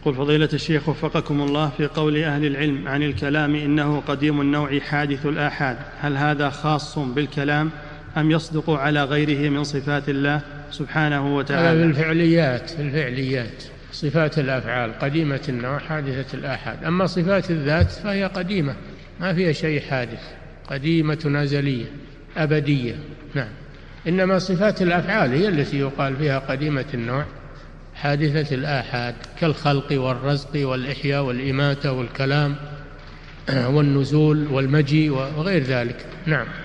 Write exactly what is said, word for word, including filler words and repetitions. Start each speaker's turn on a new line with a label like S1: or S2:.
S1: يقول فضيلة الشيخ وفقكم الله، في قول أهل العلم عن الكلام إنه قديم النوع حادث الآحاد، هل هذا خاص بالكلام أم يصدق على غيره من صفات الله سبحانه وتعالى؟
S2: هذا بالفعليات، الفعليات صفات الأفعال قديمة النوع حادثة الآحاد، أما صفات الذات فهي قديمة ما فيها شيء حادث، قديمة أزلية أبدية. نعم. إنما صفات الأفعال هي التي يقال فيها قديمة النوع حادثة الآحاد، كالخلق والرزق والإحياء والإماتة والكلام والنزول والمجيء وغير ذلك. نعم.